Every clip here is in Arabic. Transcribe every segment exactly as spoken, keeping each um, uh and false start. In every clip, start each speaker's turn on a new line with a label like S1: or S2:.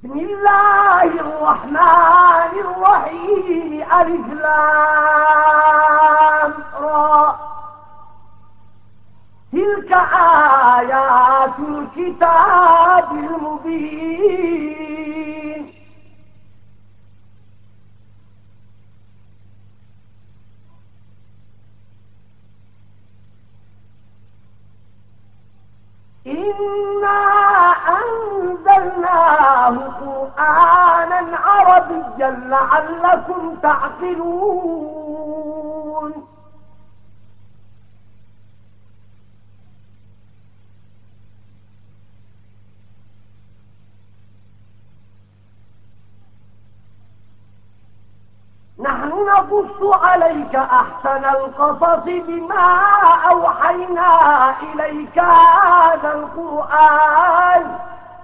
S1: بسم الله الرحمن الرحيم. ألف لام را. تلك آيات الكتاب المبين. إنا أنزلناه قرآنا عربيا لعلكم تعقلون. نحن نقص عليك أحسن القصص بما أوحينا إليك هذا القرآن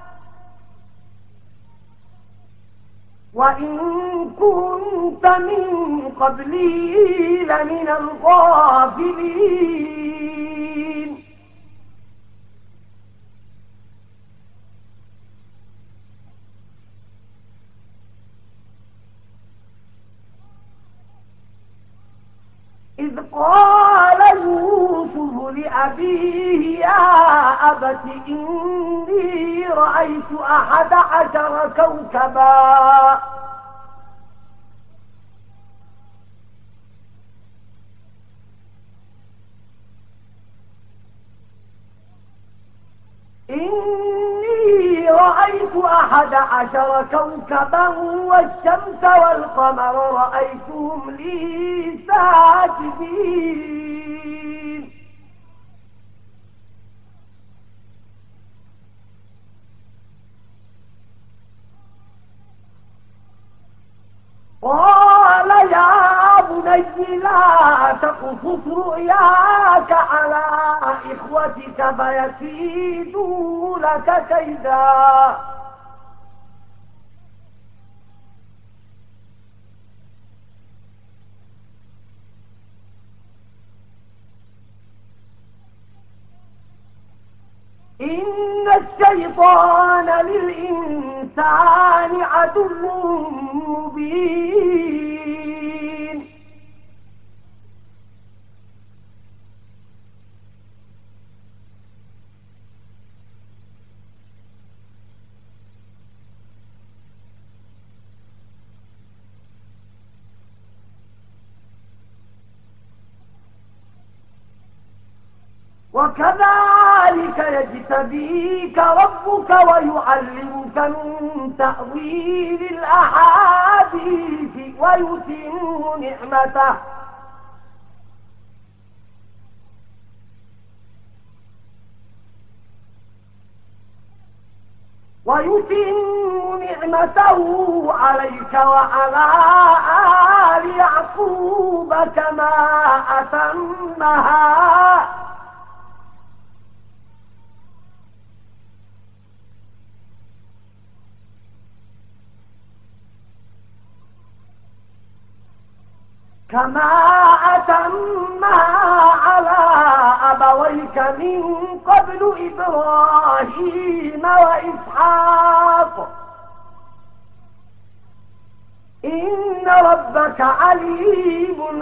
S1: وإن كنت من قبله لمن الغافلين. إذ قال يوسف لأبيه يا أبت إني رأيت أحد عشر كوكبا إني رأيت أحد عشر كوكبا والشمس والقمر رأيتهم لي ساجدين. قال يا بني لا تقصص رؤياك على إخوتك فيكيدوا لك كيدا. إن الشيطان للإنسان عدو مبين. وكذلك يجتبيك ربك ويعلمك من تأويل الأحاديث ويتم نعمته ويتم نعمته عليك وعلى آل يعقوب كما أتمها كما أتمها على أبويك من قبل إبراهيم وإسحاق إن ربك عليم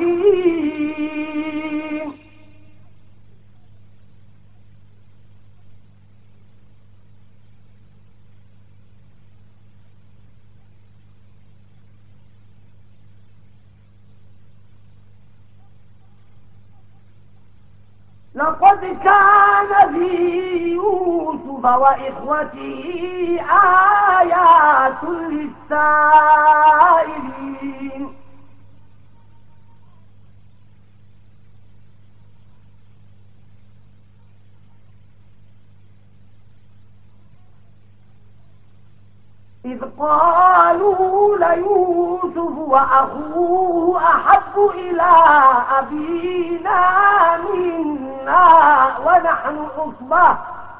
S1: حكيم. لقد كان في يوسف وإخوته آيات للسائلين. إذ قالوا ليوسف وأخوه أحب إلى أبينا منا ونحن عصبة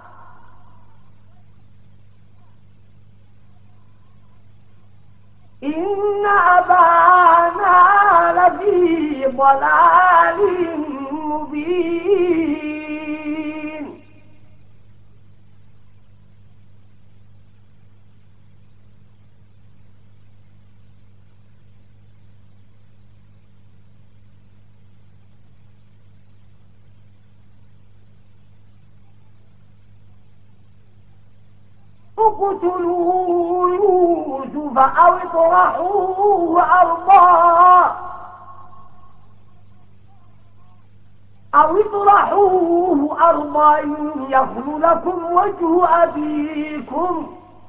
S1: إن أبانا لفي ضلال مبين. اقتلوا يوسف أو اطرحوه أرضا أو اطرحوه أرضا يخل لكم وجه أبيكم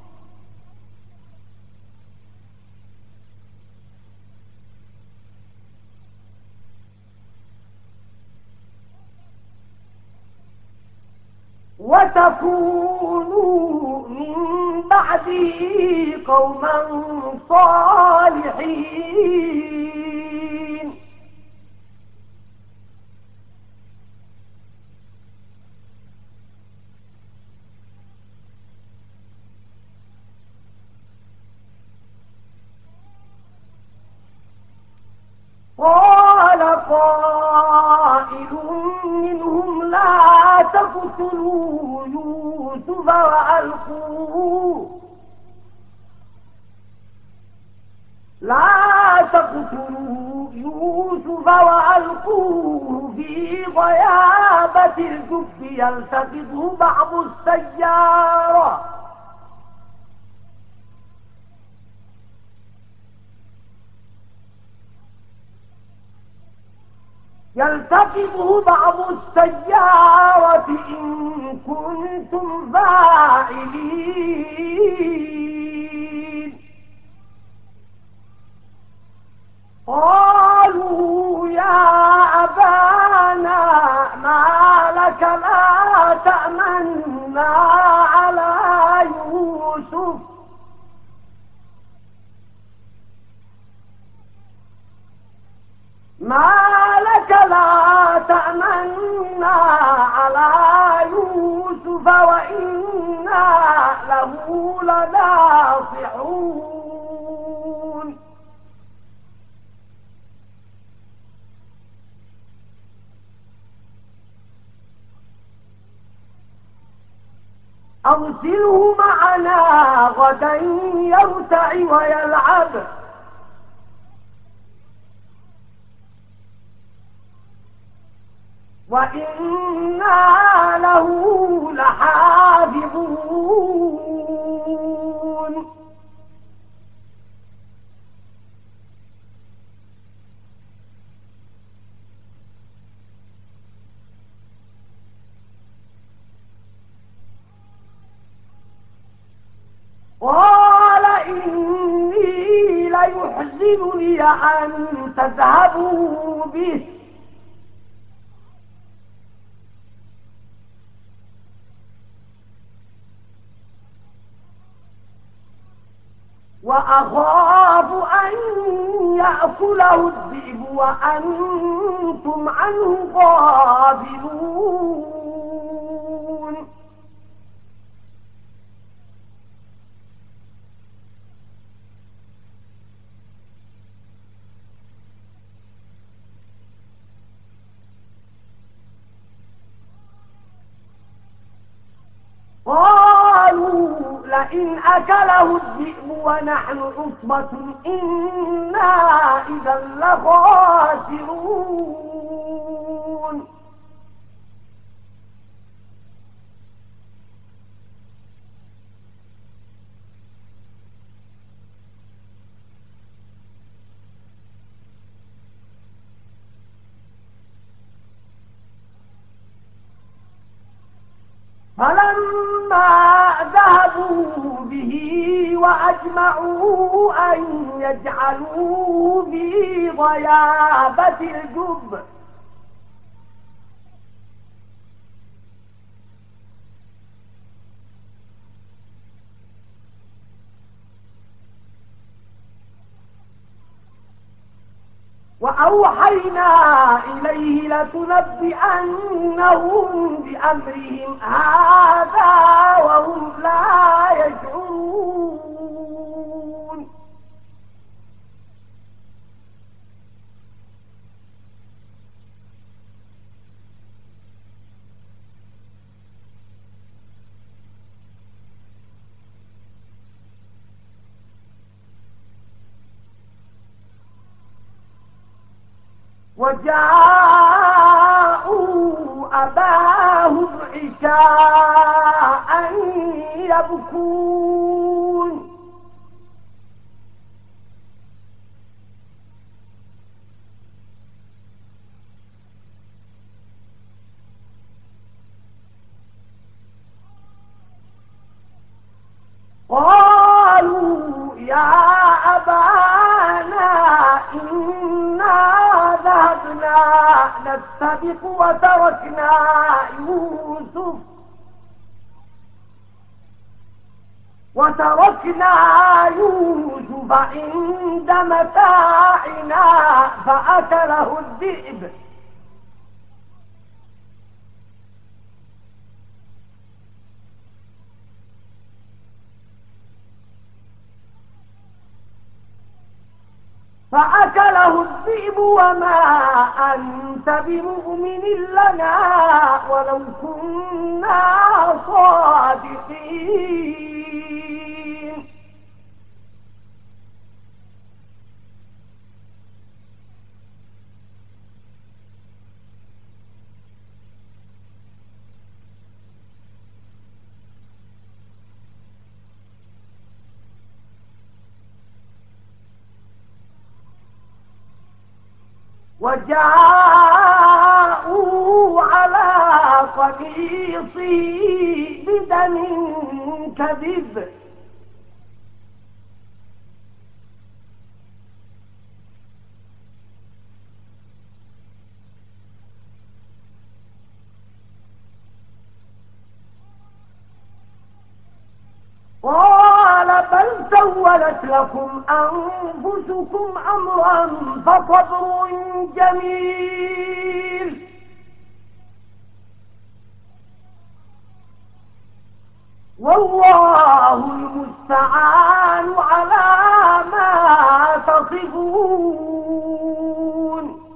S1: وتكونوا من بعده قوما صالحين. قال قائل منهم لا تقتلوا يوسف وألقوه لا تقتلوا يوسف وألقوه في غيابة الجب يلتقطه بعض السيارة يلتقطه بعض السيارة إن كنتم فاعلين. قالوا يا أبانا ما لك لا تأمنا على يوسف ما لك لا تأمنا على يوسف وإنا له لناصحون. أرسله معنا غدا يرتع ويلعب وإنا له لحافظون. قال إني ليحزنني أن تذهبوا به وأخاف أن يأكله الذئب وأنتم عنه غافلون. قالوا لئن أكله الذئب ونحن عصبة إنا إذا لخاسرون. فلما ذهبوا به وأجمعوا أن يجعلوه في غيابة الجب وأوحينا إليه لتنبئنهم بأمرهم هذا وهم لا يشعرون. وجاءوا أباهم عشاء يبكون ينطق وتركنا يوسف وتركنا يوسف عند متاعنا فأكله الذئب فأكله الذئب وما أنت بمؤمن لنا ولو كنا صادقين وجاءوا على قميصه بدم كذب قال بل سولت لكم أنفسكم أمرا فصبر جميل والله المستعان على ما تصفون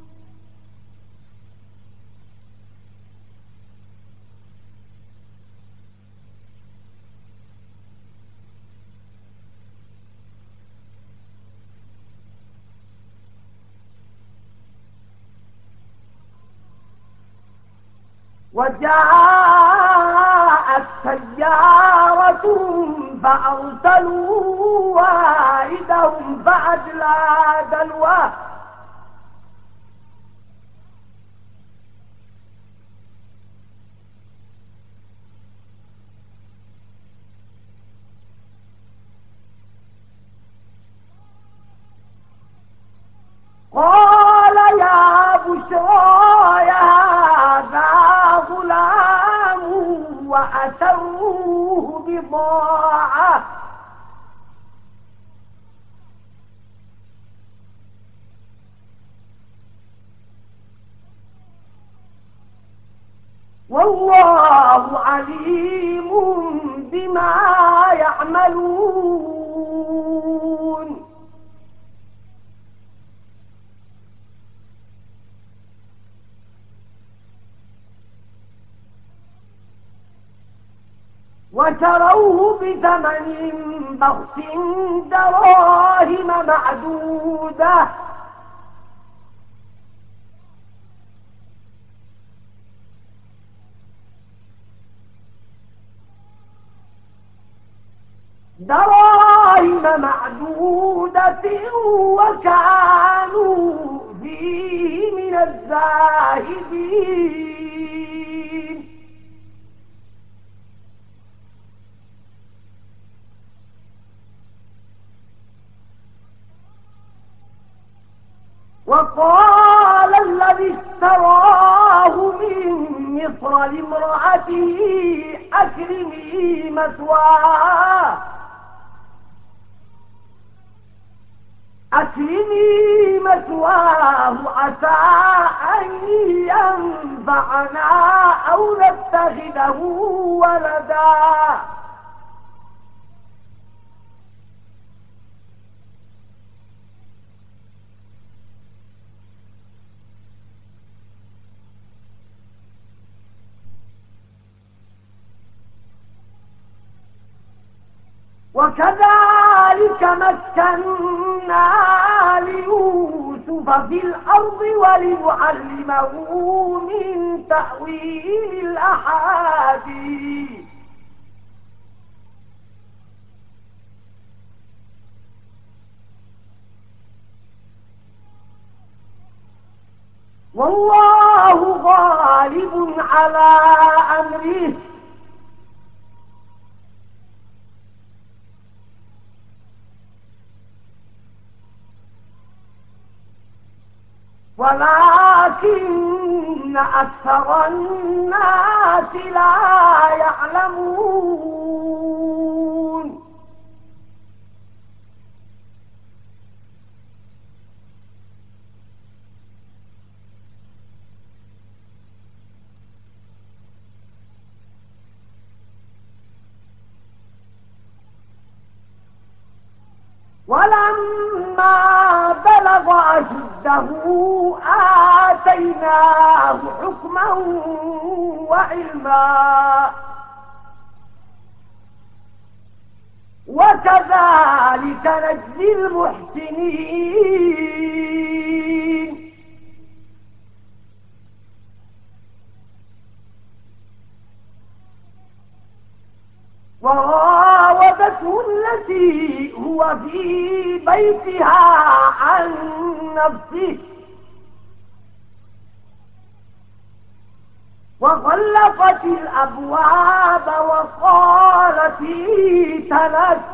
S1: وجاءت سيارة فأرسلوا واردهم فأدلى دلوه قال يا بشرى هذا غلام وأسروه بضاعة والله عليم بما يعملون وشروه بثمن بخس دراهم معدودة دراهم معدودة وكانوا فيه من الزاهدين وقال الذي اشتراه من مصر لامرأته أكرمي مثواه أكرمي مثواه عسى أن ينفعنا أو نتخذه ولدا وكذلك مكنا ليوسف في الأرض ولنعلمه من تأويل الأحاديث والله غالب على أمره ولكن أكثر الناس لا يعلمون. ولما بلغ أشده آتيناه حكما وعلما وكذلك نجزي المحسنين. وراودته التي هو في بيتها عن نفسه وغلقت الأبواب وقالت هيت لك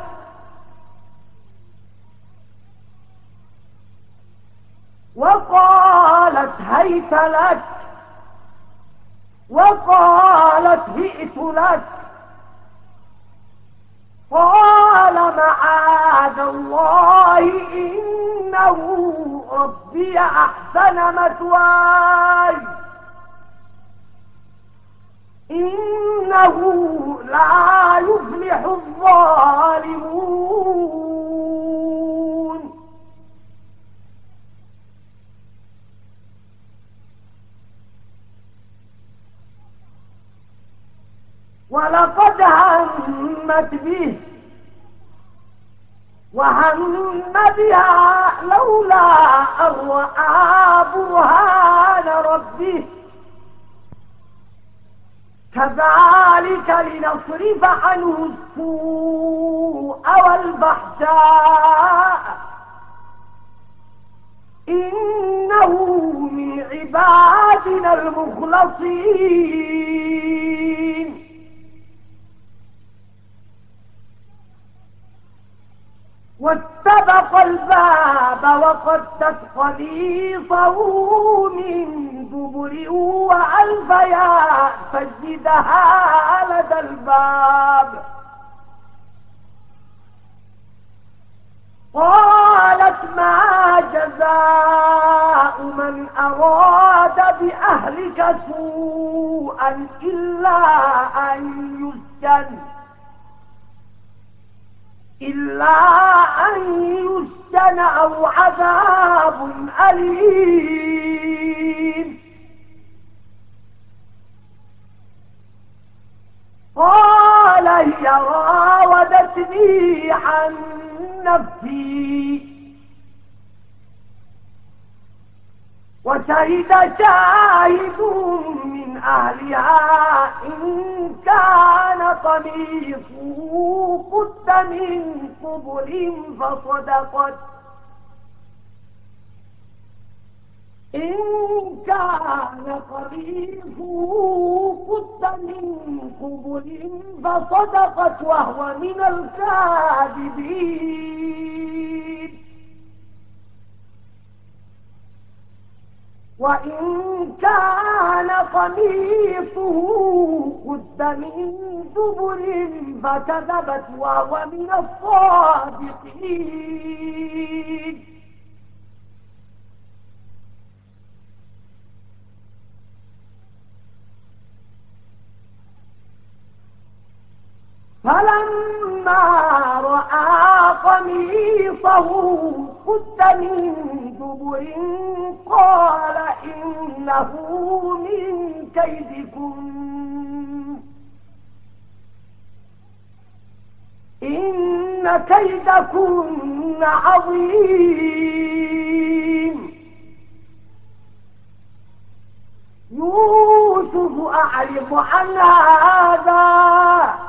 S1: وقالت هيت لك وقالت هئت لك. قال معاذ الله إنه ربي أحسن مثواي إنه لا يفلح الظالمون. ولقد همت به وهم بها لولا أن رأى برهان ربه كذلك لنصرف عنه السوء والفحشاء إنه من عبادنا المخلصين. واستبق الباب وقدت قميصه من دبر وألف يا سيدها لدى الباب. قالت ما جزاء من أراد بأهلك سوءا إلا أن يسجن إلا أن يسجن أو عذاب أليم. قال هي راودتني عن نفسي وشهد شاهد من أهلها إن كان قميصه قد من قبل فصدقت إن كان قميصه قد من قبل فصدقت وهو من الكاذبين. وإن كان قميصه قد من دبر فكذبت وهو من الصادقين. فلما رأى قميصه قد من دبر قال إنه من كيدكم إن كيدكن عظيم. يوسف أعرض عن هذا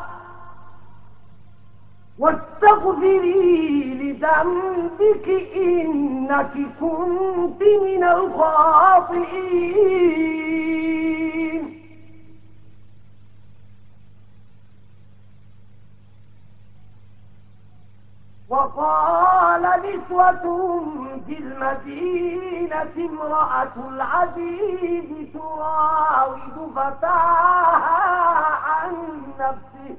S1: واستغفري لذنبك إنك كنت من الخاطئين. وقال نسوة في المدينة امرأة العزيز تراود فتاها عن نفسه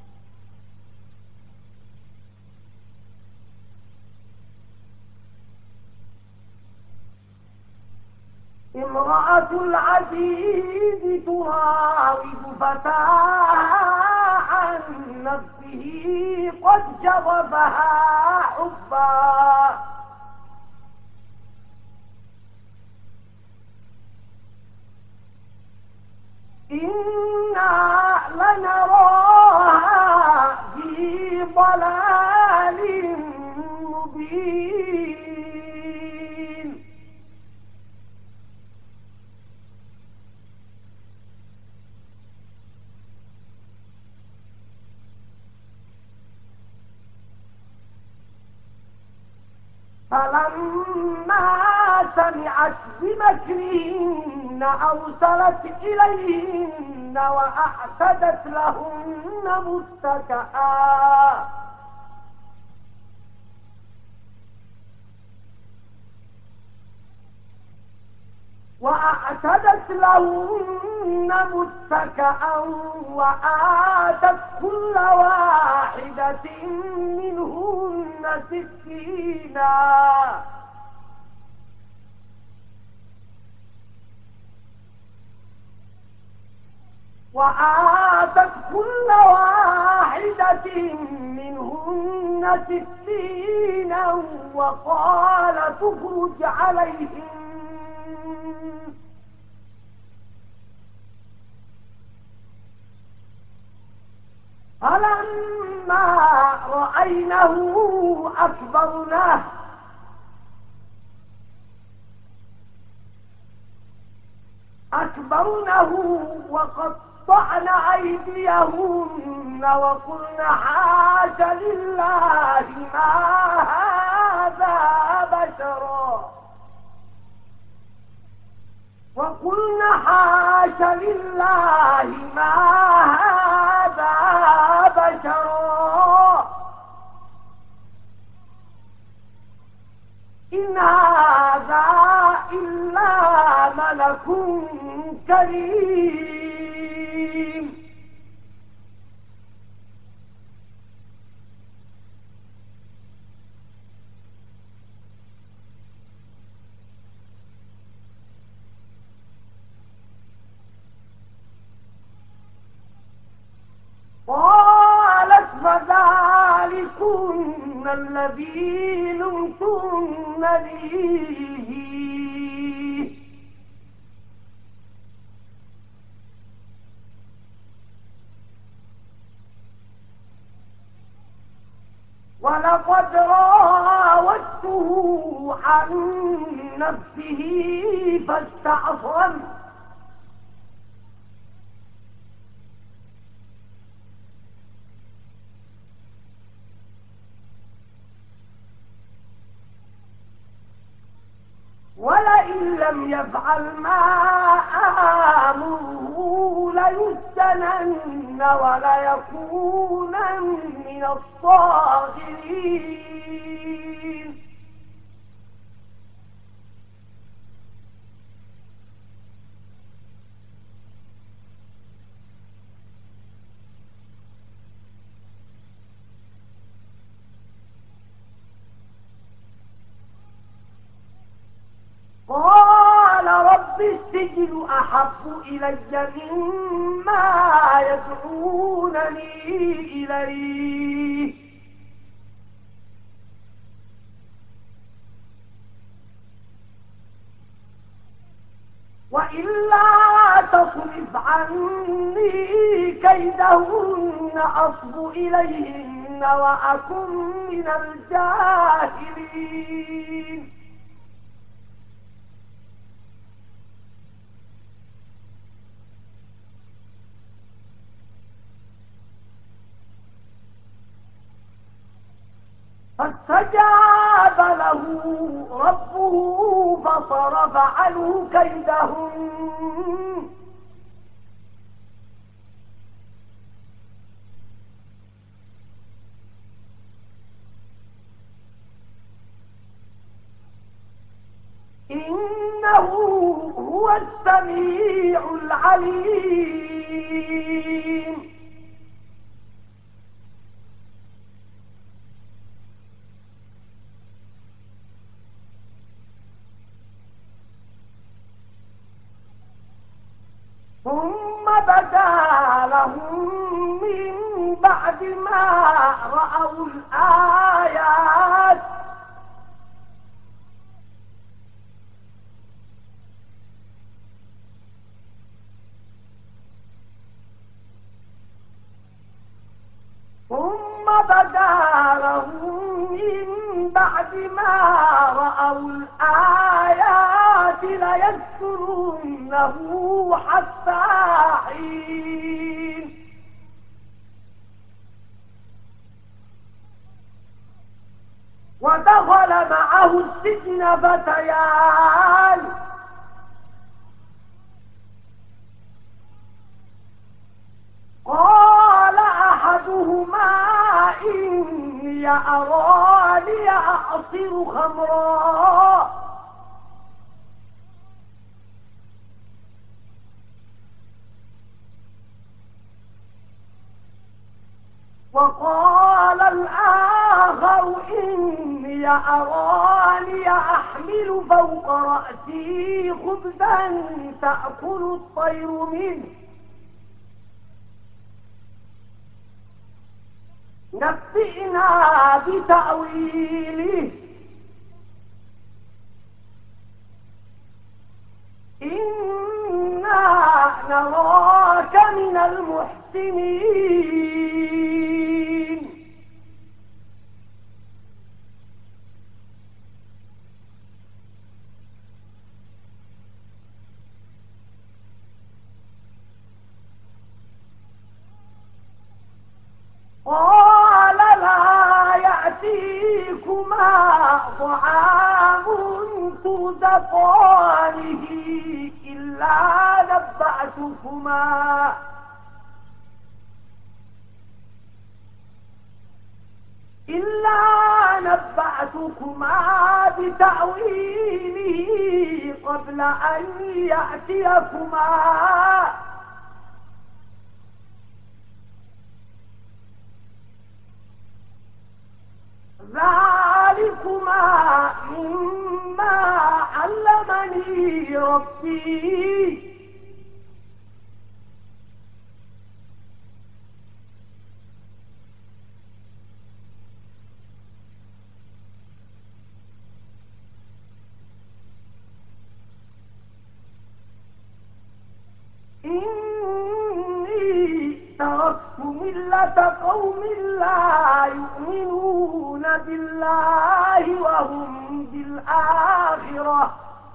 S1: امرأة العزيز تراود فتاها عن نفسه قد شغفها حبا إنا لنراها في ضلال مبين فلما سمعت بمكرهن أرسلت إليهن وأعتدت لهن متكئا وأعتدت لهن متكئا وآتت كل واحدة منهن سكينا وآتت كل واحدة منهن سكينا وقال تخرج عليهم فلما رأينه أكبرناه أكبرنه وقطعن أيديهن وقلن حاش لله ما هذا بشرا وقلن حاش لله ما هذا بشرا إن هذا إلا ملك كريم قالت فذلكن الذي لمتنني فيه ولقد راودته عن نفسه فاستعصم ولئن لم يفعل ما آمره ليسجنن وليكونن من الصاغرين قال رب السجن أحب إلي مما يدعونني إليه وإلا تصرف عني كيدهن أصب إليهن وأكن من الجاهلين فاستجاب له ربه فصرف عنه كيدهن إنه هو السميع العليم. ثم بدا لهم من بعد ما رأوا الآيات ثم بدا لهم من بعد ما رأوا الآيات ليسجننه حتى حين. ودخل معه السجن فتيان قال أحدهما إني أراني أعصر خمرا وقال الآخر إني أراني أحمل فوق رأسي خبزا تأكل الطير منه نبئنا بتأويله إنا نراك من المحسنين. قال لا يأتيكما طعام ترزقانه إلا نبأتكما إلا نبأتكما بتأويله قبل أن يأتيكما ذلكما مما علمني ربي إني تركت ملة قوم لا يؤمنون بالله وهم بالآخرة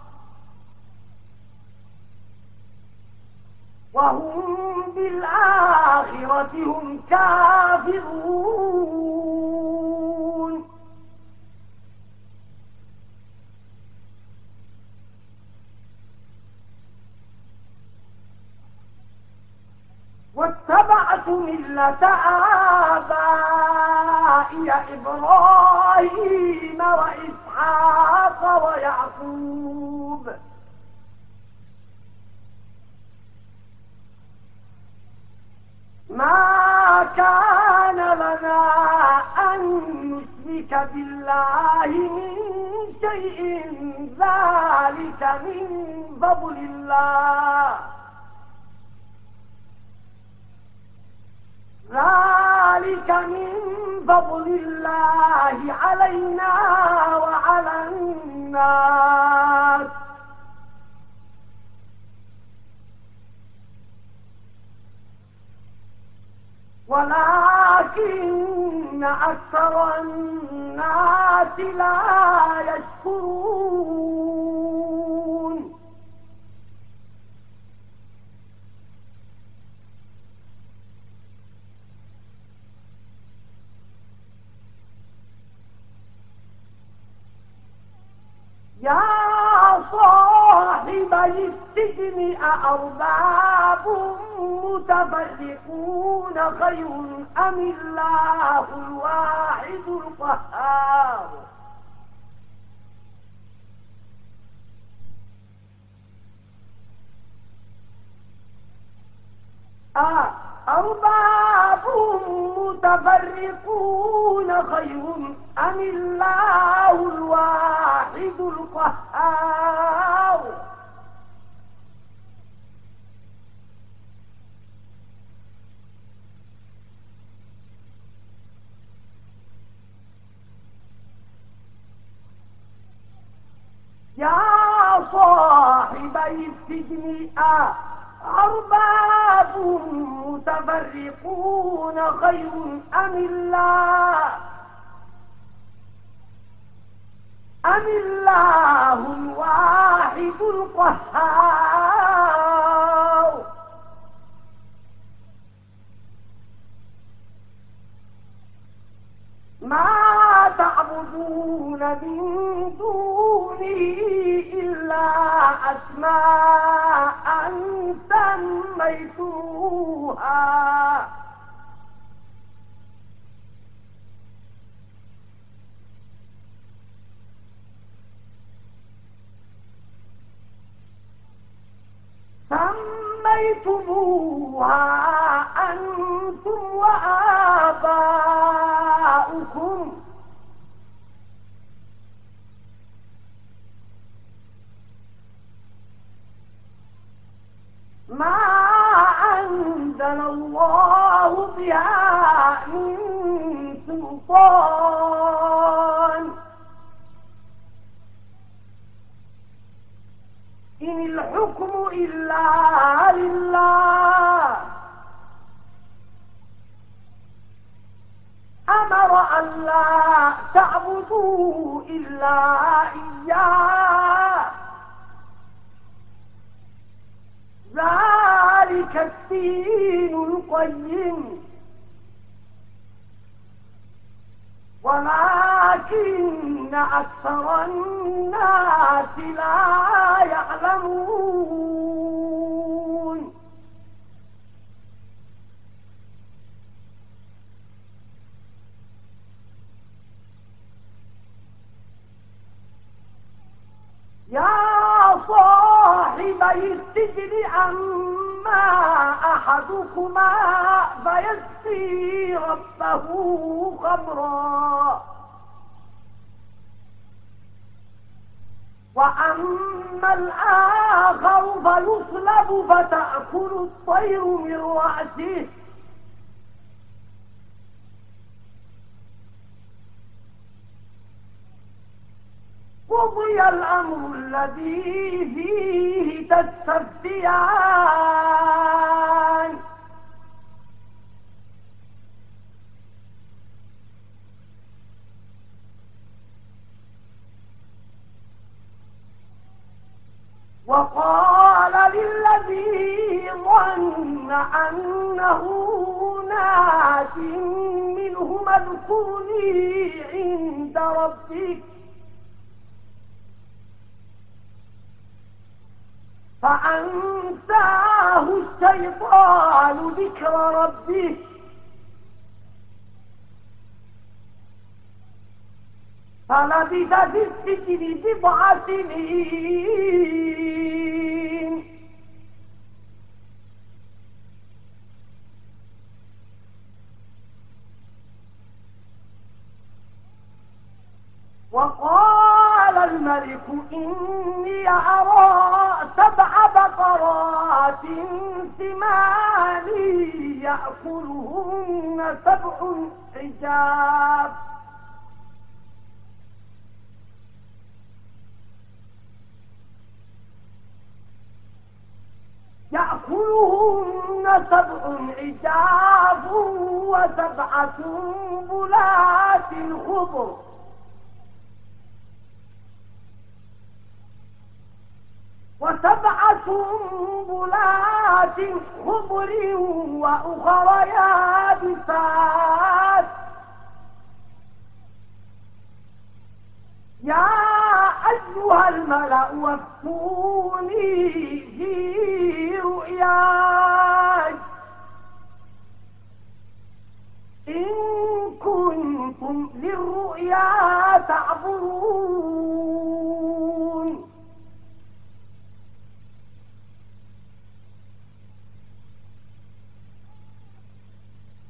S1: وهم بالآخرة هم كافرون. واتبعت ملة آبائي إبراهيم وإسحاق ويعقوب ما كان لنا أن نشرك بالله من شيء ذلك من فضل الله ذلك من فضل الله علينا وعلى الناس ولكن أكثر الناس لا يشكرون. يا صاحبي السجن أأرباب متفرقون خير أم الله الواحد القهار. أأرباب متفرقون خير أم الله الواحد القهار يا صاحبي السجن أأرباب متفرقون خير أم الله أم الله الواحد القهار ما تعبدون من دونه إلا أسماء سميتموها سميتموها أنتم وآباؤكم ما أنزل الله بها من سلطان إن الحكم إلا لله أمر أن لا تعبدوا إلا إياه ذلك الدين القيم ولكن أكثر الناس لا يعلمون يا صاحبي السجن أما أحدكما فيسقي ربه خمرا وأما الآخر فيصلب فتأكل الطير من رأسه قضي الأمر الذي فيه تستفتيان وقال للذي ظن أنه ناج منه اذكرني عند ربك فأنساه الشيطان ذكر ربه فلبث في السجن بضع سنين وقال الملك إني أرى سبع بقرات سمان يأكلهن سبع عجاف يأكلهن سبع عجاف وسبع سنبلات خضر وسبع سنبلات خضر وأخر يابسات يا أيها الملأ وافتوني في رؤياي إن كنتم للرؤيا تعبرون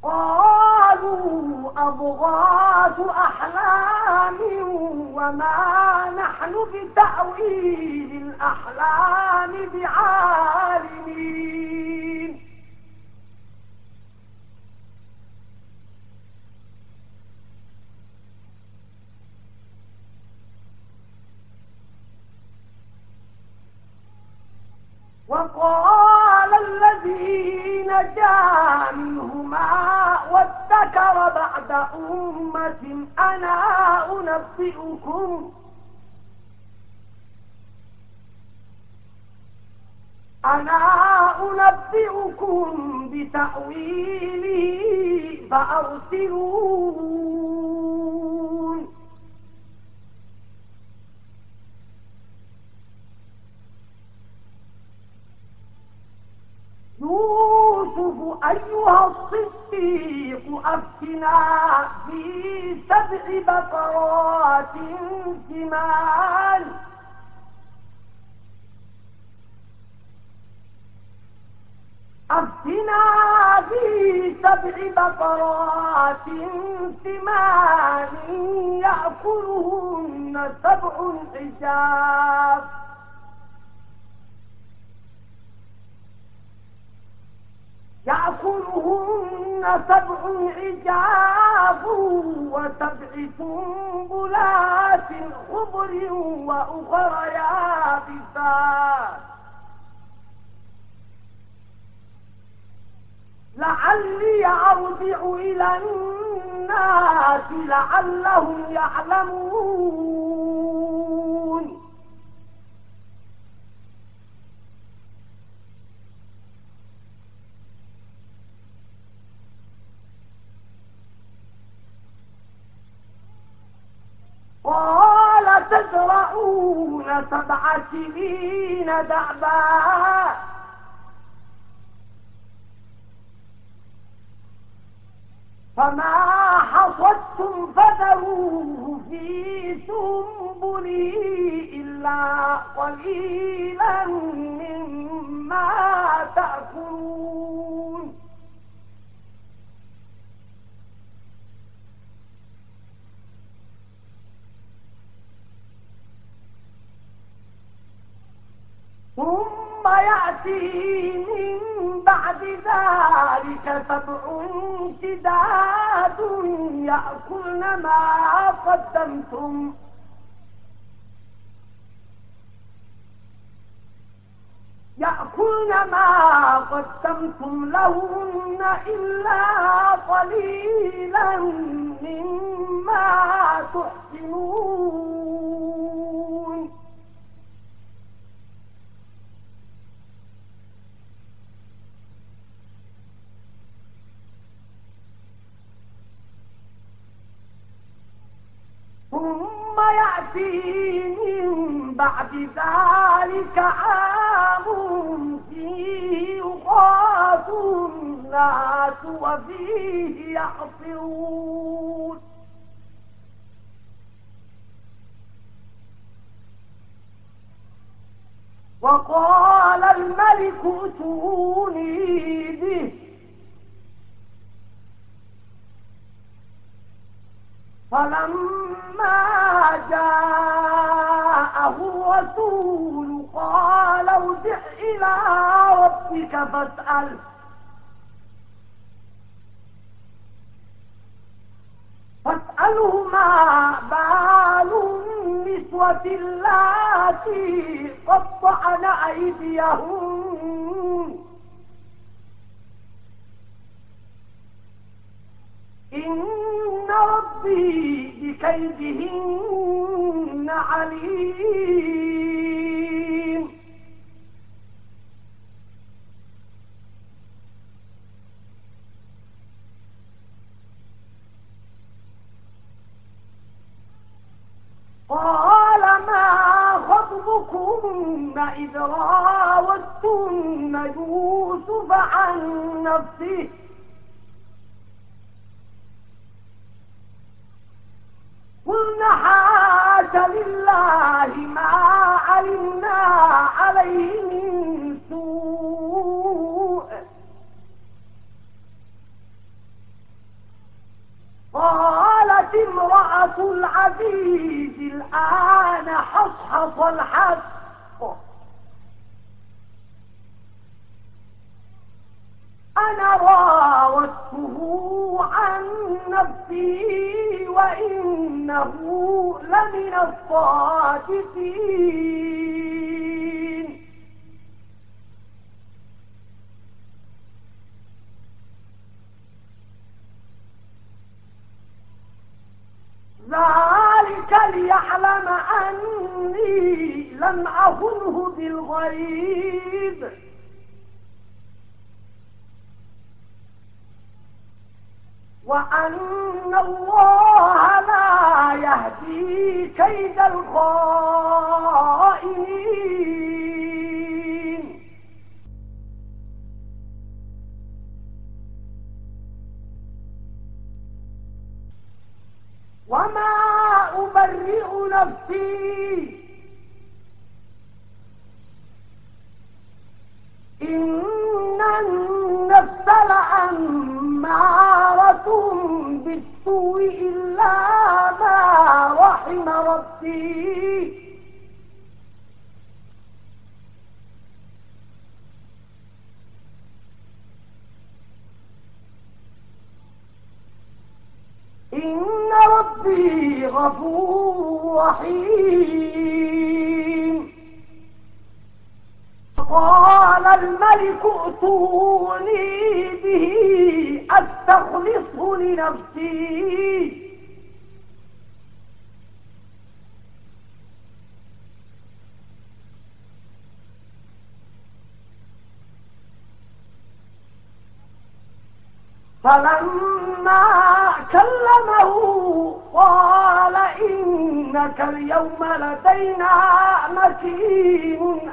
S1: قالوا أضغاث أحلام وما نحن بتأويل الأحلام بعالمين وقال الذي نجا منهما وادكر بعد أمة أنا أنبئكم أنا أنبئكم بتأويله فأرسلون يوسف أيها الصديق أفتنا في سبع بقرات ثمان أفتنا في سبع بقرات ثمان يأكلهن سبع حجاب يأكلهن سبع عجاف وسبع سنبلات خضر وأخر يابسات لعلي أرجع إلى الناس لعلهم يعلمون قال تزرعون سبع سنين دأبا فما حصدتم فذروه في سنبله إلا قليلا مما تأكلون ثم يأتي من بعد ذلك سبع شداد يأكلن ما قدمتم يأكلن ما قدمتم لهن إلا قليلا مما تحسنون ثم يأتي من بعد ذلك عام فيه يغاث الناس وفيه يعصرون وقال الملك ائتوني به فلما جاءه الرسول قال ارجع إلى ربك فاسأله فاسأله ما بال النسوة اللاتي قطعن أيديهن إن ربي بكيدهن عليم قال ما خطبكن إذ راوتن يوسف عن نفسه قلنا حاش لله ما علمنا عليه من سوء دعوة العزيز الآن حصحص الحق. أنا راودته عن نفسي وإنه لمن الصادقين. ذلك ليعلم أني لم أخنه بالغيب وأن الله لا يهدي كيد الخائنين. وما أبرئ نفسي إن النفس لأمارة بالسوء إلا ما رحم ربي. إن ربي غفور رحيم. قال الملك ائتوني به أستخلصه لنفسي. فلما كلمه قال إنك اليوم لدينا مكين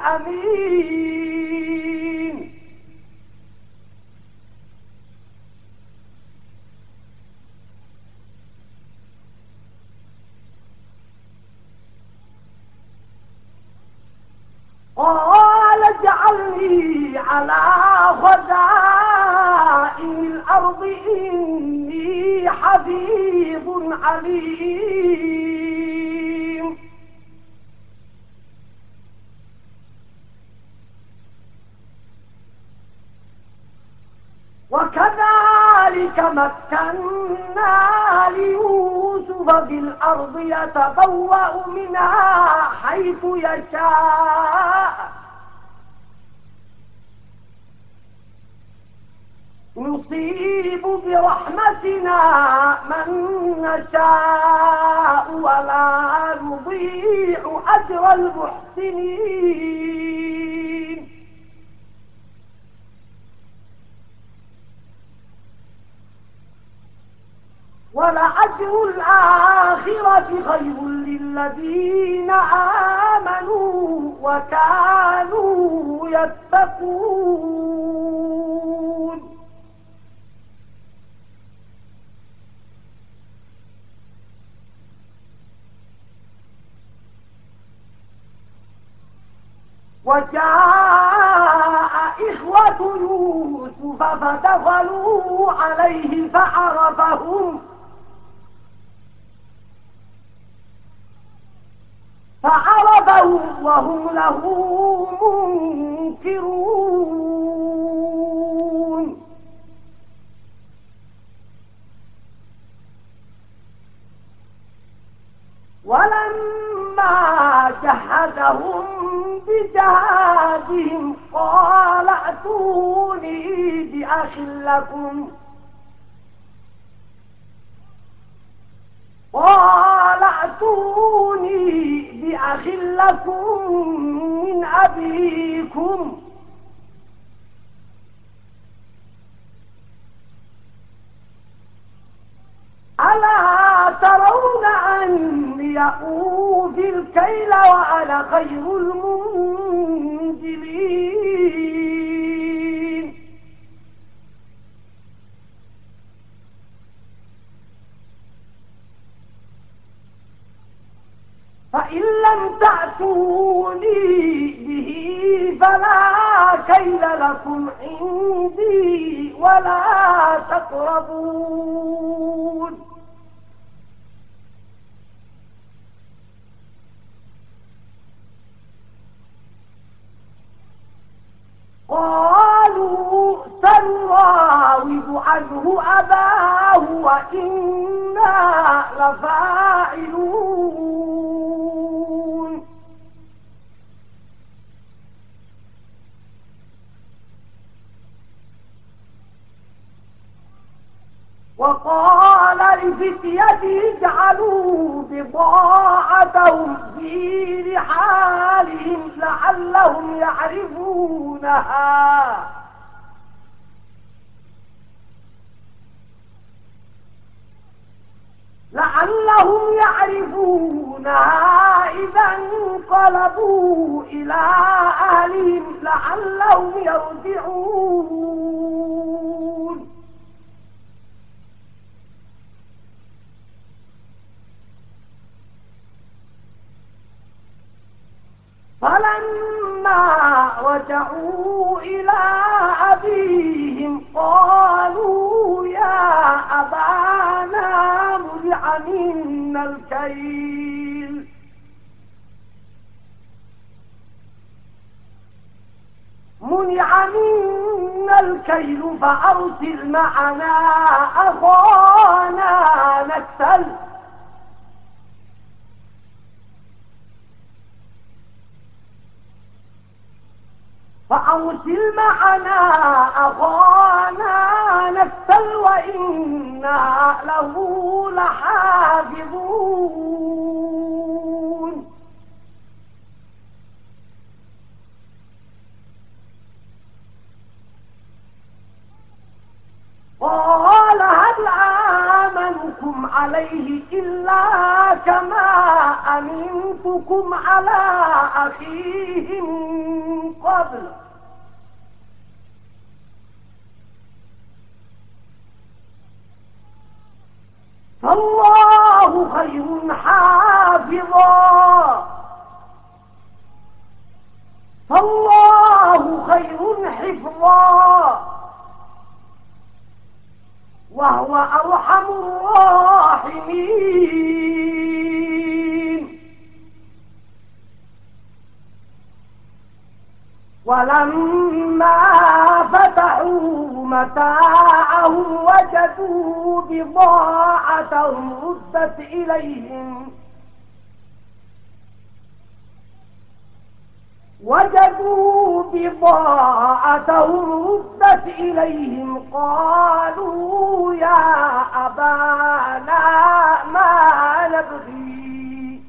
S1: أمين. قال اجعلني على خزائن الأرض إني حفيظ عليم. وكذلك مكنا ليوسف في الأرض يتبوأ منها حيث يشاء نصيب برحمتنا من نشاء ولا نضيع أجر المحسنين. ولأجر الآخرة خير للذين آمنوا وكانوا يتقون. وجاء إخوة يوسف فدخلوا عليه فعرفهم فعرفهم وهم له منكرون. ولما جهزهم بجهازهم قال ائتوني بأخ لكم قال ائتوني بأخ لكم من أبيكم ألا ترون أني أوفي الكيل وأنا خير المنزلين. فإن لم تأتوني به فلا كيل لكم عندي ولا تقربون. قالوا سنراود عنه أباه وإنا لفاعلون وقال لفتيته اجعلوا بضاعتهم في رحالهم لعلهم يعرفونها لعلهم يعرفونها إذا انقلبوا إلى أهلهم لعلهم يرجعون فلما رجعوا إلى أبيهم قالوا يا أبانا منع منا الكيل منع منا الكيل فأرسل معنا أخانا نكتل فأرسل معنا أخانا نكتل وإنا له لحافظون قال هل آمنكم عليه إلا كما أمنتكم على أخيه من قبل فالله خير حافظا فالله خير حفظا وهو أرحم الراحمين ولما فتحوا متاعهم وجدوا بضاعتهم ردت إليهم وجدوا بضاعتهم ردت إليهم قالوا يا أبانا ما نبغي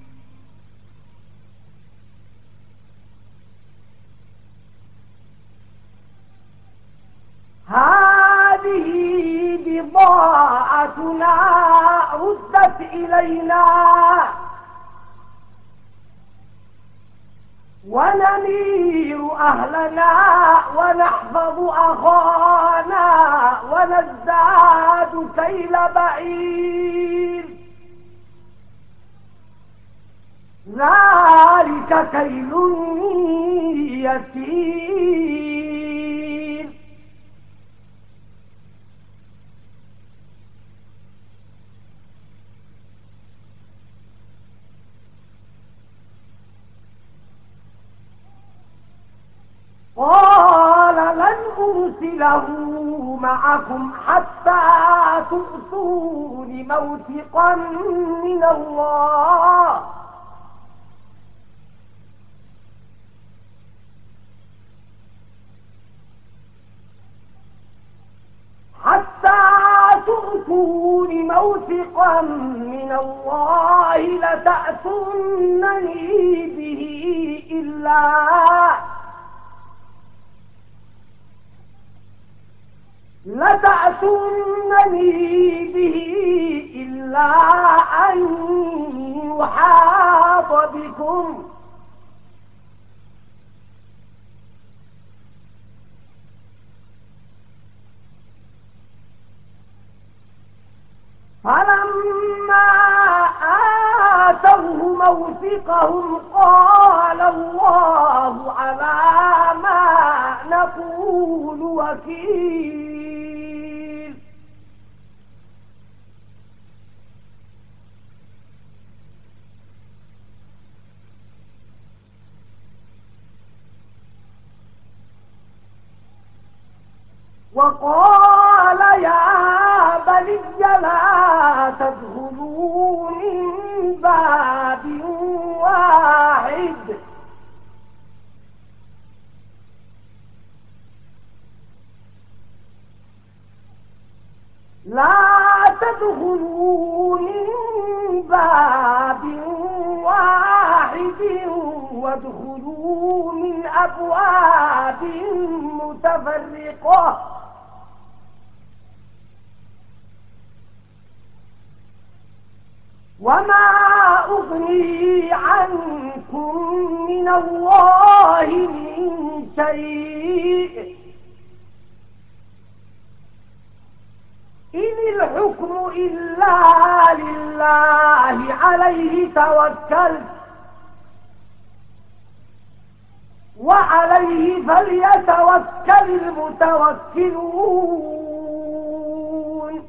S1: هذه بضاعتنا ردت إلينا ونمير أهلنا ونحفظ أخانا ونزداد كيل بعير ذلك كيل يسير قال لن أرسله معكم حتى تؤتون موثقا من الله حتى تؤتون موثقا من الله لتأتونني به إلا لتأتونني به إلا أن يحاط بكم فلما آتوه موثقهم قال الله على ما نقول وكيل وقال يا بني لا تدخلوا من باب واحد لا تدخلوا من باب واحد وادخلوا من أبواب متفرقة وما أغني عنكم من الله من شيء إن الحكم إلا لله عليه توكلت وعليه فليتوكل المتوكلون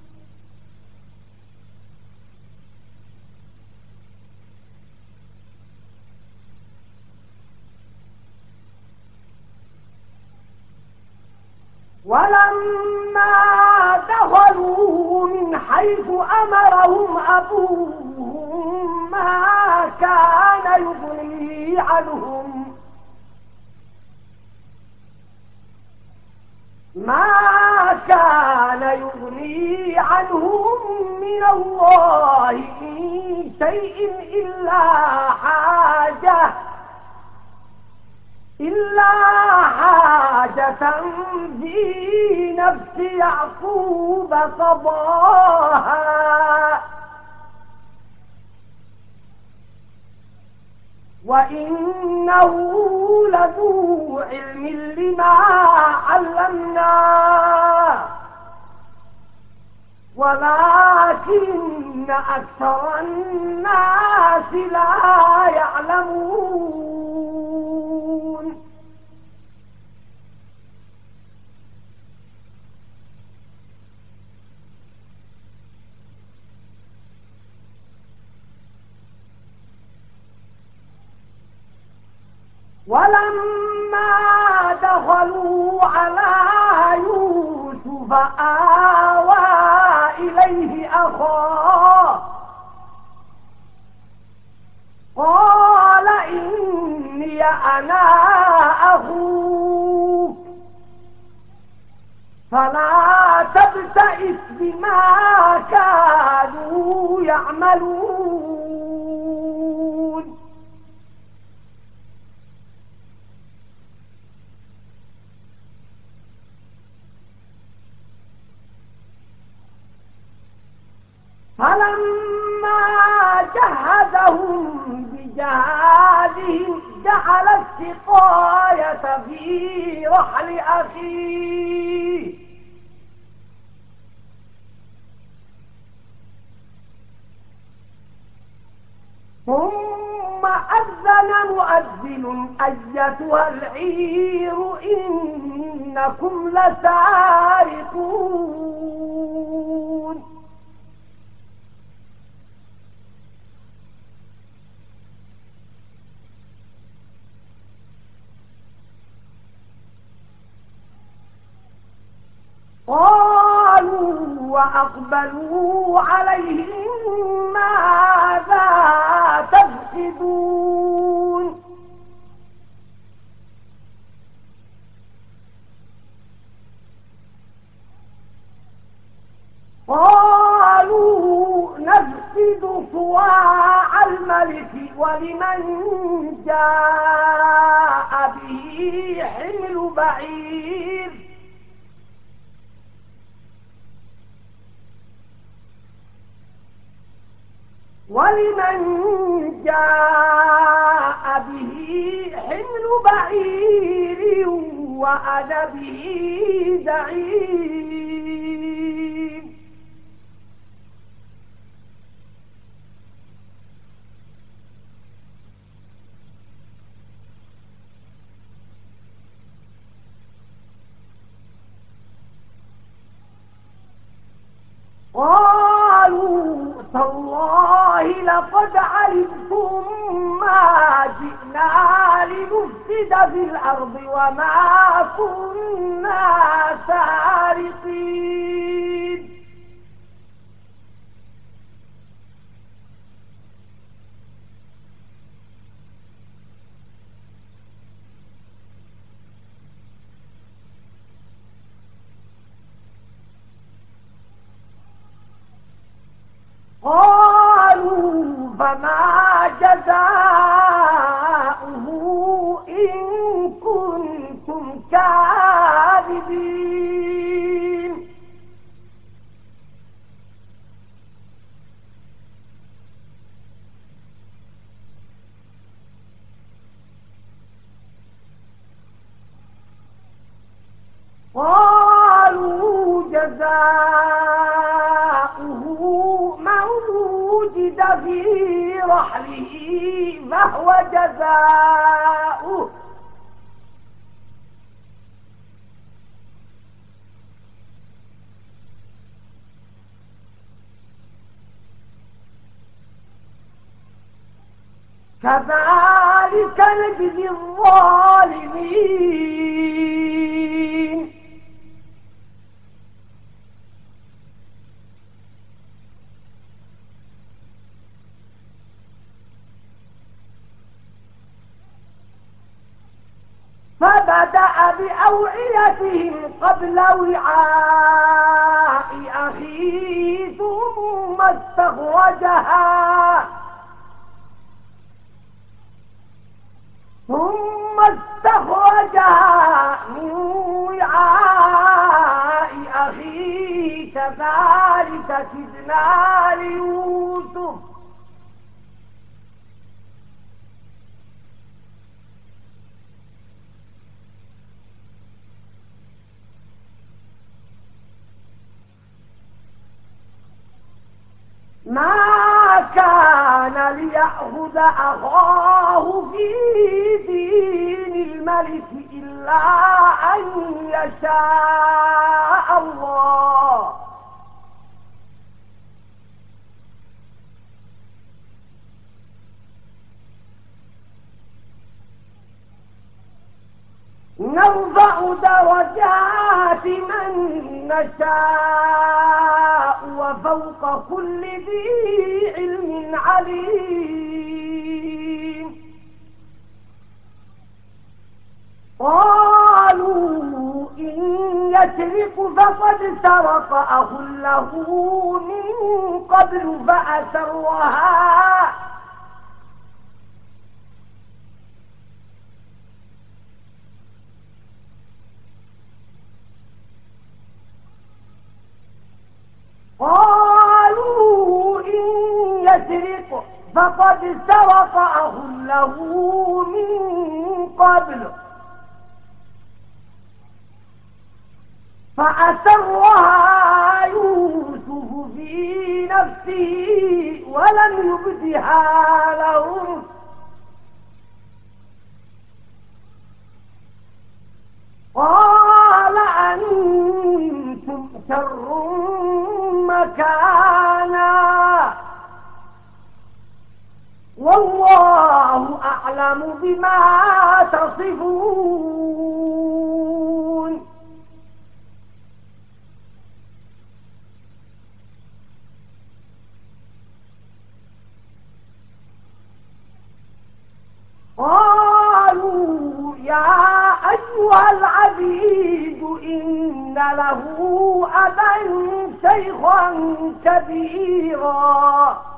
S1: ولما دخلوا من حيث أمرهم أبوهم ما كان يغني عنهم ما كان يغني عنهم من الله من شيء إلا حاجة إلا حاجة في نفس يعقوب قضاها وإنه لذو علم لما علمناه ولكن أكثر الناس لا يعلمون ولما دخلوا على يوسف آوى إليه أخاه قال إني أنا أخوك فلا تبتئس بما كانوا يعملون فلما جهزهم بجهازهم جعل السقاية في رحل أخيه ثم أذن مؤذن أيتها العير إنكم لسارقون قالوا وأقبلوا عليهم ماذا تفقدون قالوا نفقد صواع الملك ولمن جاء به حمل بعير ولمن جاء به حمل بعير وأنا به زعيم قالوا تالله تالله لقد علمتم ما جئنا لنفسد في الأرض وما كنا سارقين قالوا فما جزاؤه إن كنتم كاذبين قالوا جزاؤه من وجد في رحله فهو جزاؤه كذلك نجزي الظالمين فبدأ بأوعيتهم قبل وعاء أخيه ثم استخرجها ثم استخرجها من وعاء أخيه كذلك كدنا ليوسف ما كان ليأخذ أخاه في دين الملك إلا أن يشاء الله نرفع درجات من نشاء وفوق كل ذي علم عليم قالوا إن يسرق فقد سرق أخ له من قبل فأسرها قالوا إن يسرق فقد سرق أخ له من قبل فأسرها يوسف في نفسه ولم يبدها لهم قال أنتم شر مكانا والله أعلم بما تصفون قالوا يا أيها العزيز إن له أبا شيخا كبيرا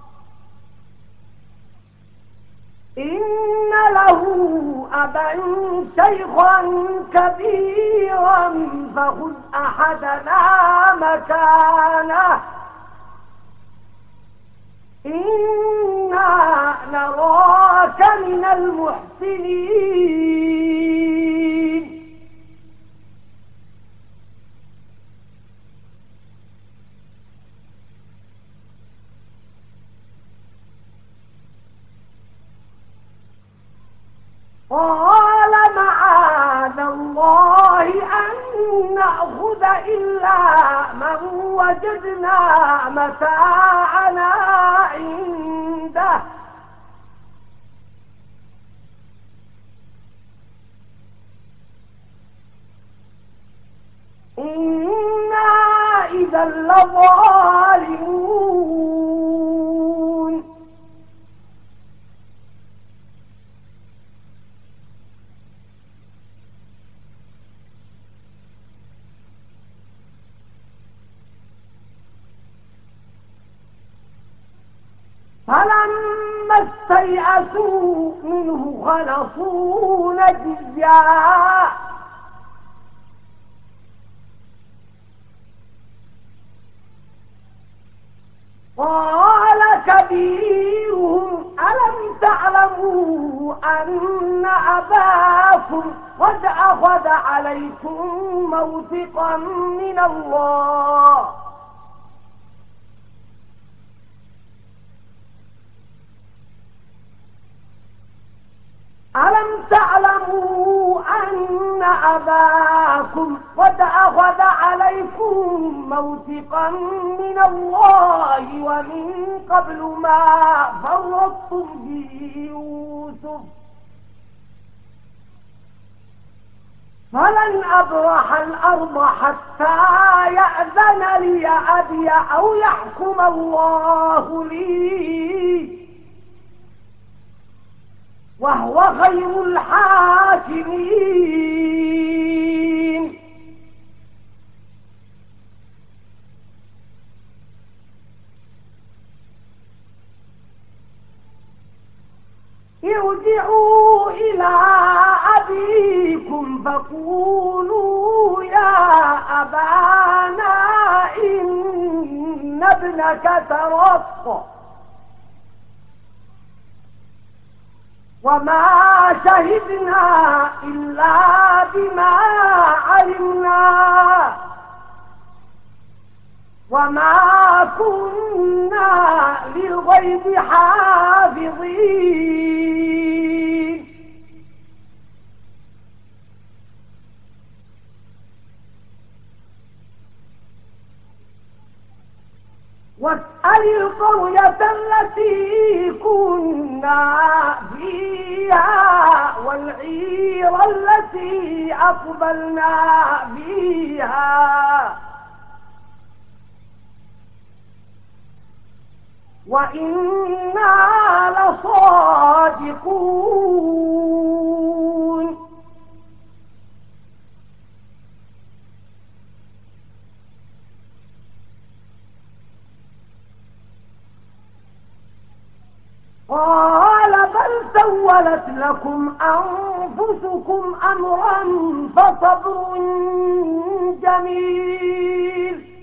S1: إن له أبا شيخا كبيرا فخذ أحدنا مكانه إنا نراك من المحسنين قال معاذ الله أن نأخذ إلا من وجدنا متاعنا عنده إنا إذا لظالمون فلما استيئسوا منه خلصوا نجيا قال كبيرهم ألم تعلموا أن أباكم قد أخذ عليكم موثقا من الله ألم تعلموا أن أباكم قد أخذ عليكم موثقا من الله ومن قبل ما فرطتم في يوسف فلن أبرح الأرض حتى يأذن لي أبي أو يحكم الله لي وهو خير الحاكمين ارجعوا إلى أبيكم فقولوا يا أبانا إن ابنك سرق وما شهدنا إلا بما علمنا وما كنا للغيب حافظين واسأل القرية التي كنا فيها والعير التي أقبلنا فيها وإنا لصادقون قال بل سولت لكم أنفسكم أمرا فصبر جميل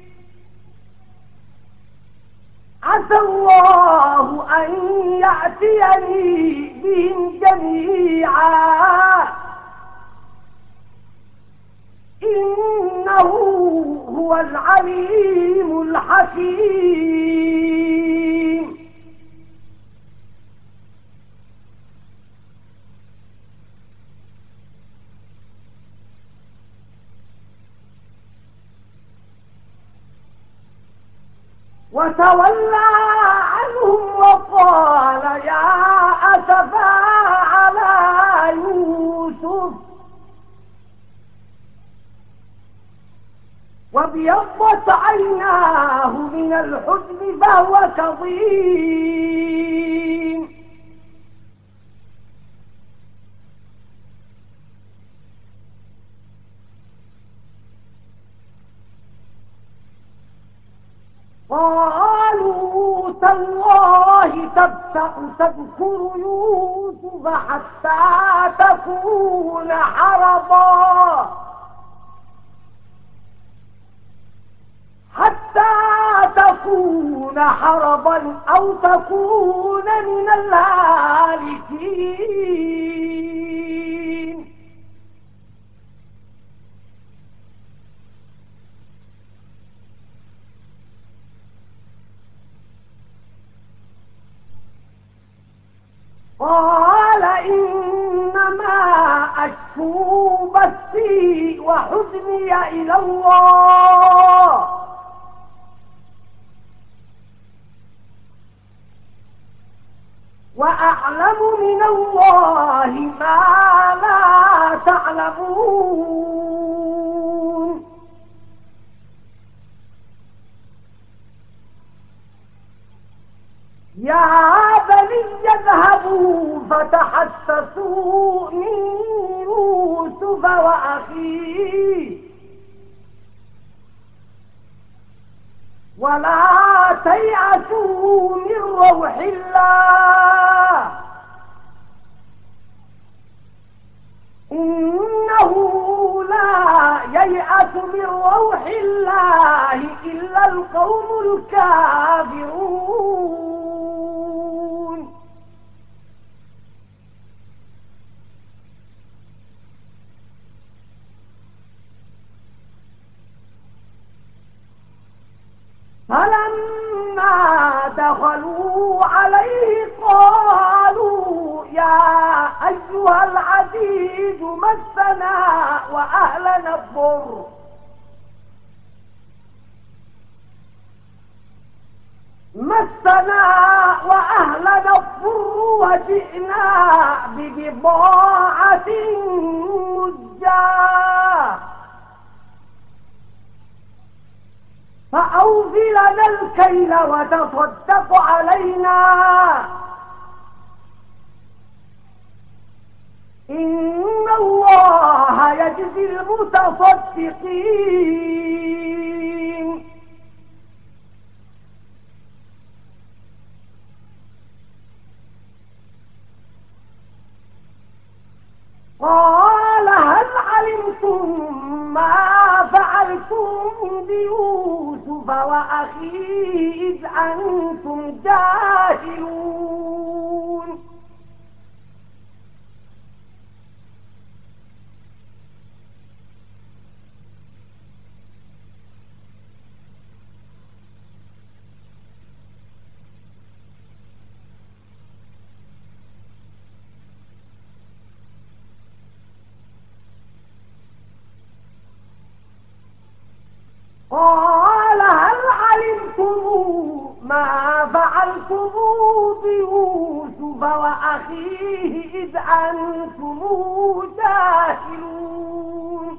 S1: عسى الله أن يأتيني بهم جميعا إنه هو العليم الحكيم وتولى عنهم وقال يا أسفا على يوسف وابيضت عيناه من الحزن فهو كظيم قالوا تالله تفتأ تذكر يوسف حتى تكون حرضا حتى تكون حرضا أو تكون من الهالكين قال إنما أشكو بثي وحزني إلى الله، وأعلم من الله ما لا تعلمون. يا بني اذهبوا فتحسسوا من يوسف وأخيه ولا تيأسوا من روح الله إنه لا ييأس من روح الله إلا القوم الكافرون. فلما دخلوا عليه قالوا يا أيها العزيز مسنا وأهلنا الضر مسنا وأهلنا الضر وجئنا ببضاعة مزجاة فأوف لنا الكيل وتصدق علينا إن الله يجزي المتصدقين. قال هل علمتم ما فعلتم بيوسف وأخيه إذ أنتم جاهلون. قال هل علمتم ما فعلتم بيوسف وأخيه إذ أنتم جاهلون.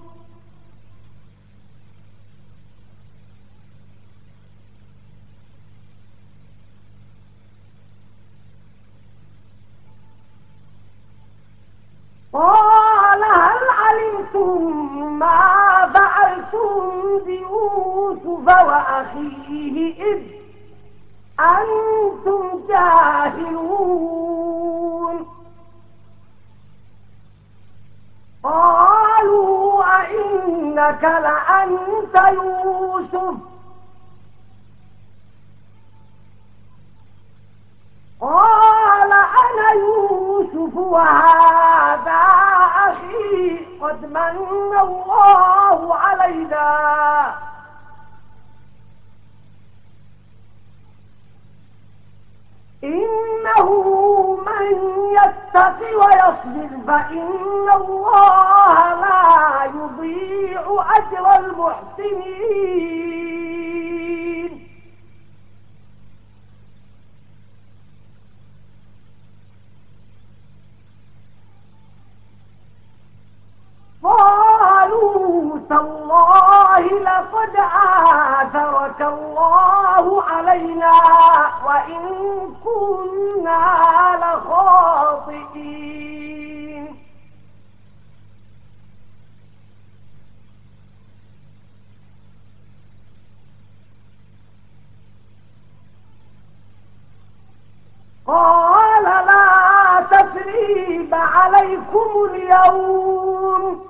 S1: قال هل علمتم ما فعلتم بيوسف وأخيه إذ أنتم جاهلون. قالوا أئنك لأنت يوسف قال أنا يوسف وهذا أخي قد من الله علينا إنه من يتق ويصبر فإن الله لا يضيع أجر المحسنين. قالوا تالله لقد آثرك الله علينا وإن كنا لخاطئين. قال لا تثريب عليكم اليوم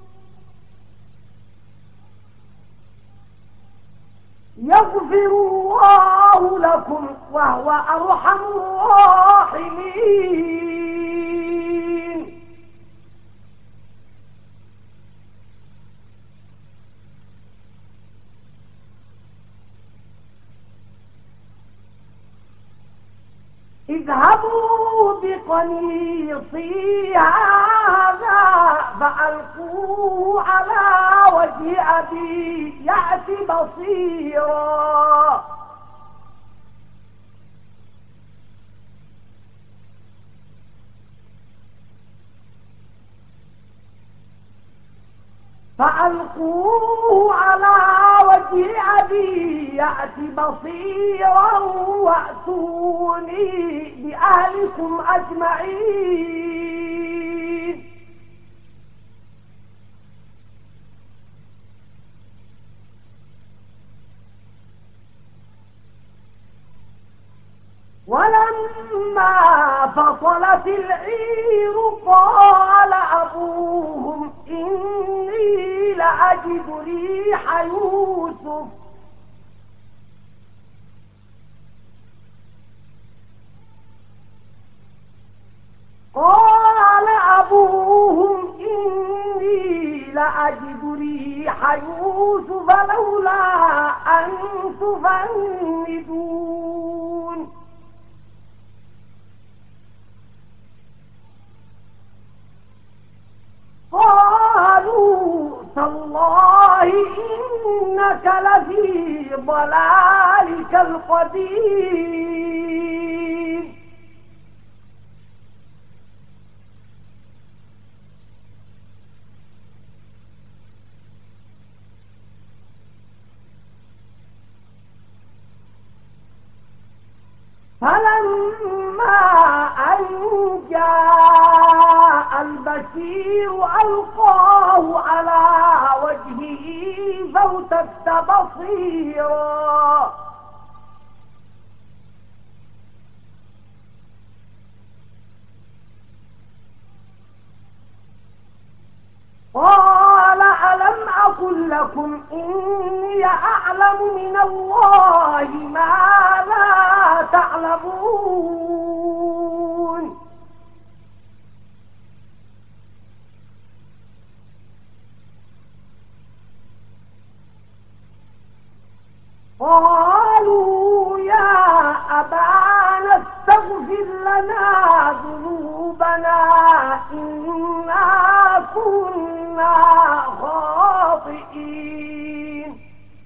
S1: يغفر الله لكم وهو أرحم الراحمين. اذهبوا بقميصي هذا فألقوه على وجه أبي يأت بصيرا فألقوه على وجه أبي يأت بصيرا وأتوني بأهلكم أجمعين ولما فصلت العير قال أبوهم إني لأجد ريح يوسف قال أبوهم إني لأجد ريح يوسف لولا أن تفندون قالوا تالله إنك لفي ضلالك القديم فلما أن جاء البشير ألقاه على وجهه فارتد بصيرا قال ألم أقل لكم إني أعلم من الله ما لا تعلمون قالوا يا أبانا استغفر لنا ذنوبنا إنا كنا خاطئين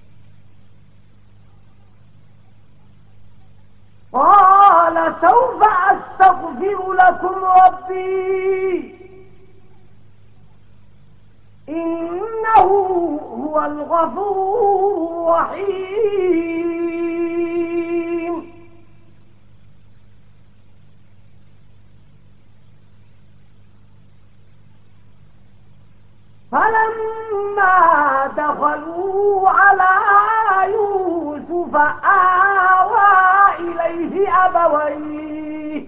S1: قال سوف أستغفر لكم ربي إنه هو الغفور الرحيم فلما دخلوا على يوسف آوى إليه أبويه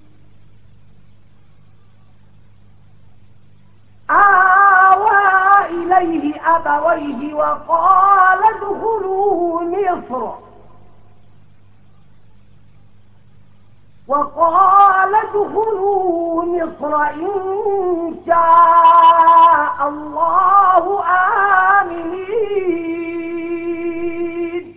S1: آوى إليه أبويه وقال ادخلوا مصر وقال ادخلوا مصر إن شاء الله آمنين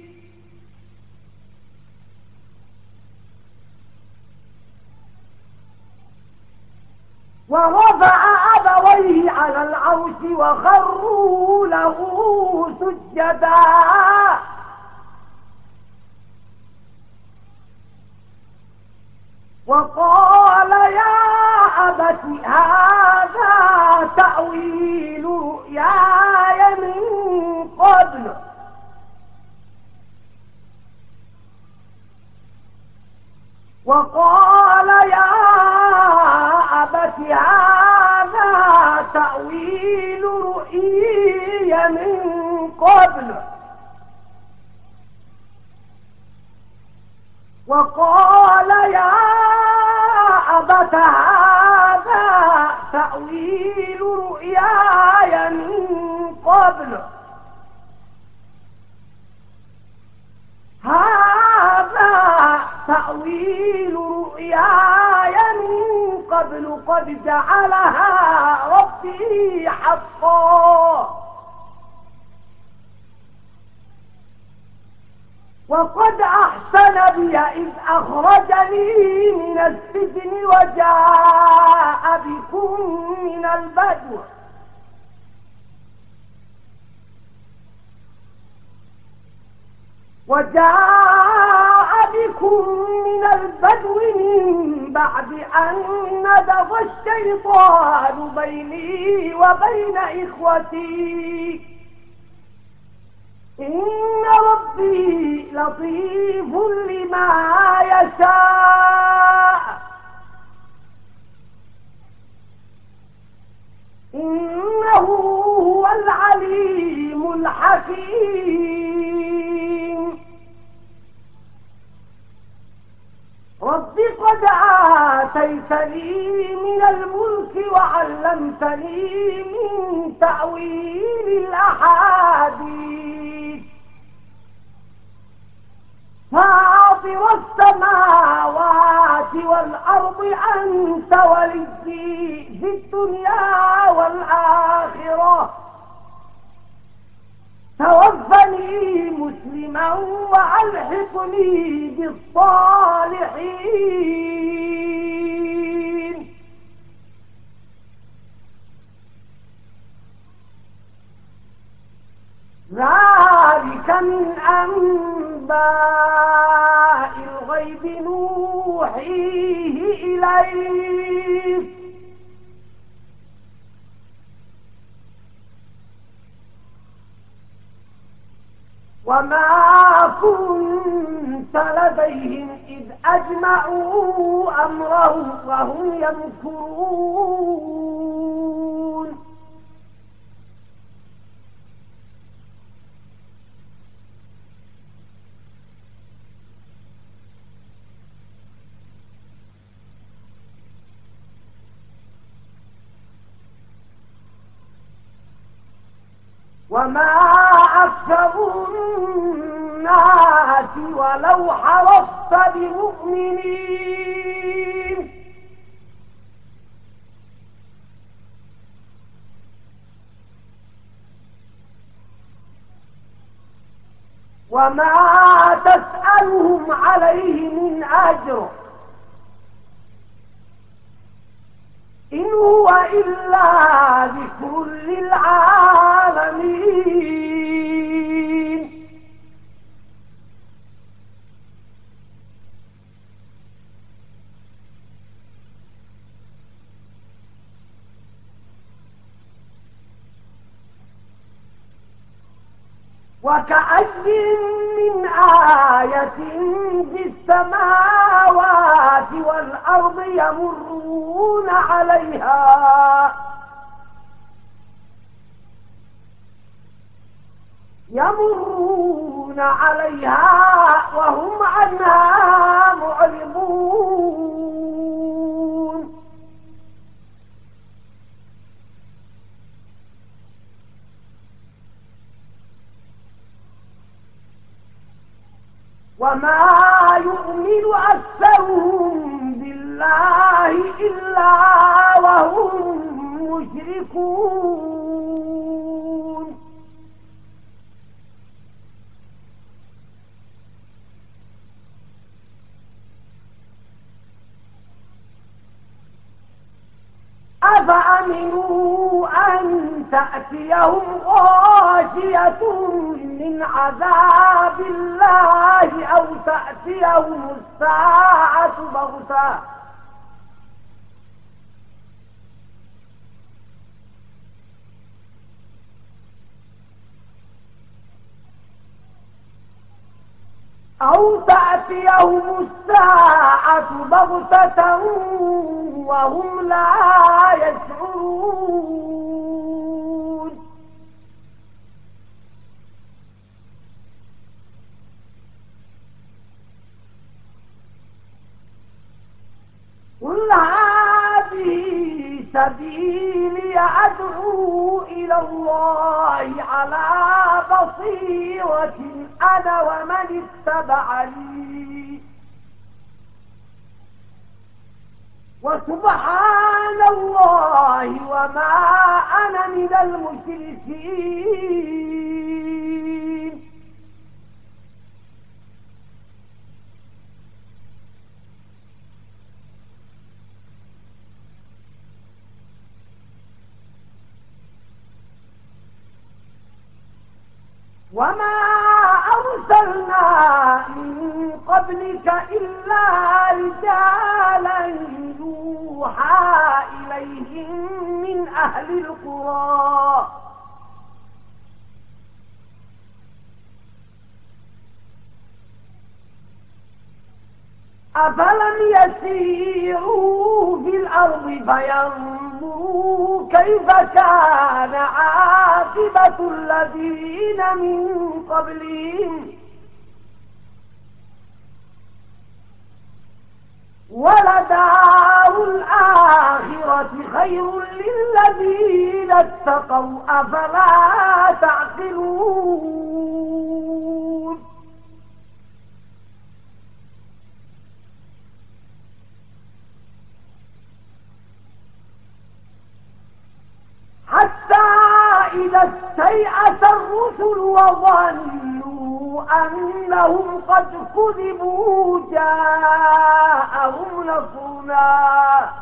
S1: ورفع أبويه على العرش وخروا له سجدا وقال يا أبت هذا تأويل رؤياي من قبل وقال يا أبت هذا تأويل رؤياي من قبل وقال يا أبت هذا تأويل رؤياي من قبل هذا تأويل رؤياي من قبل قد جعلها ربي حقا وقد أحسن بي إذ أخرجني من السجن وجاء بكم من البدو وجاء بكم من البدو من بعد أن نزغ الشيطان بيني وبين إخوتي إن ربي لطيف لما يشاء إنه هو العليم الحكيم رب قد آتيتني من الملك وعلمتني من تأويل الأحاديث فاطر السماوات والأرض أنت ولي في الدنيا والآخرة توفني مسلما وألحقني بالصالحين ذلك من أنباء الغيب نوحيه إليك وما كنت لديهم إذ أجمعوا أمرهم وهم يمكرون وما أكثر الناس ولو حرصت بمؤمنين وما تسألهم عليه من أجر إن هو إلا ذكر للعالمين وكأي من آية في السماوات والأرض يمرون عليها يمرون عليها وهم عنها معرضون وما يؤمن أكثرهم بالله إلا وهم مشركون أفأمنوا أن تأتيهم غاشية من عذاب الله أو تأتيهم الساعة بغتة أو تأتيهم الساعة بغتة وهم لا يشعرون قل هذه سبيلي أدعو إلى الله على بصيرة أنا ومن اتبعني وسبحان الله وما أنا من المشركين وما أرسلنا من قبلك إلا رجالا يوحى إليهم من أهل القرى أفلم يسيروا في الأرض فينظروا كيف كان عاقبة الذين من قبلهم ولدار الآخرة خير للذين اتقوا أفلا تعقلون حتى إذا استيأس الرسل وظنوا أنهم قد كذبوا جاءهم نصرنا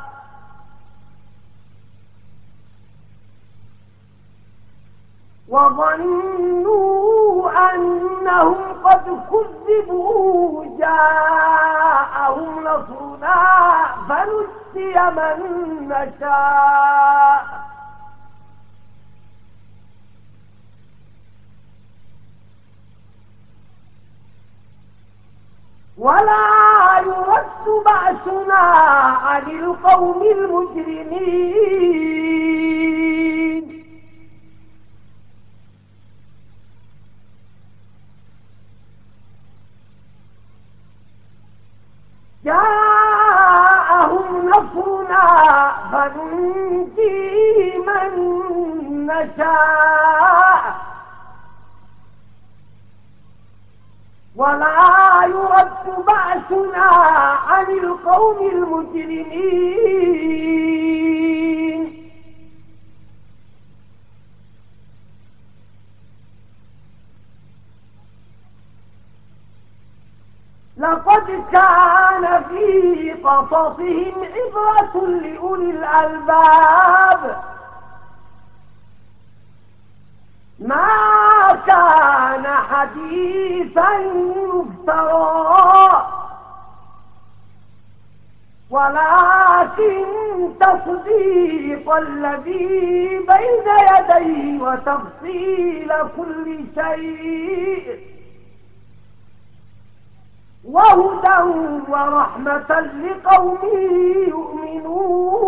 S1: وظنوا أنهم قد كذبوا جاءهم نصرنا فنجي من نشاء ولا يرد بأسنا عن القوم المجرمين جاءهم نصرنا فننجي من نشاء ولا يرد بأسنا عن القوم المجرمين لقد كان في قصصهم عبرة لأولي الألباب ما كان حديثا يفترى ولكن تصديق الذي بين يديه وتفصيل كل شيء وهدى ورحمة لقوم يؤمنون